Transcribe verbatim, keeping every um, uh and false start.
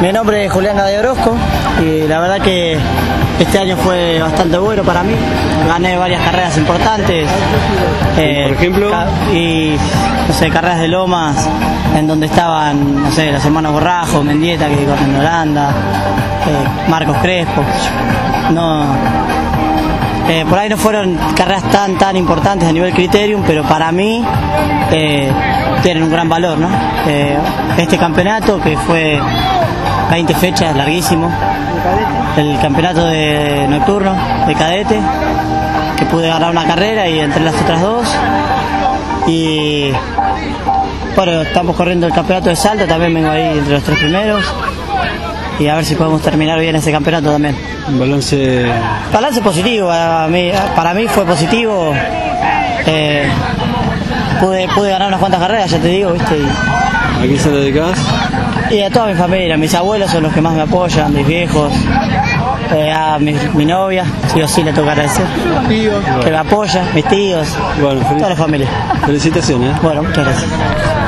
Mi nombre es Julián Gaday Orozco y la verdad que este año fue bastante bueno para mí. Gané varias carreras importantes. Eh, Por ejemplo. Y, no sé, carreras de lomas en donde estaban, no sé, los hermanos Borrajo, Mendieta, que corren en Holanda, eh, Marcos Crespo. No, eh, por ahí no fueron carreras tan tan importantes a nivel criterium, pero para mí eh, tienen un gran valor, ¿no? Eh, este campeonato que fue veinte fechas, larguísimo, el campeonato de nocturno de cadete, que pude ganar una carrera y entre las otras dos, y bueno, estamos corriendo el campeonato de salto, también vengo ahí entre los tres primeros, y a ver si podemos terminar bien ese campeonato también. Un balance... Balance positivo, para mí, para mí fue positivo. Eh, pude, pude ganar unas cuantas carreras, ya te digo, ¿viste? Y, ¿a quién se lo dedicás? Y a toda mi familia, mis abuelos son los que más me apoyan, mis viejos, eh, a mi, mi novia, sí o sí le toca agradecer, tíos, que me apoya, mis tíos, bueno, toda la familia. Felicitaciones. Bueno, muchas gracias.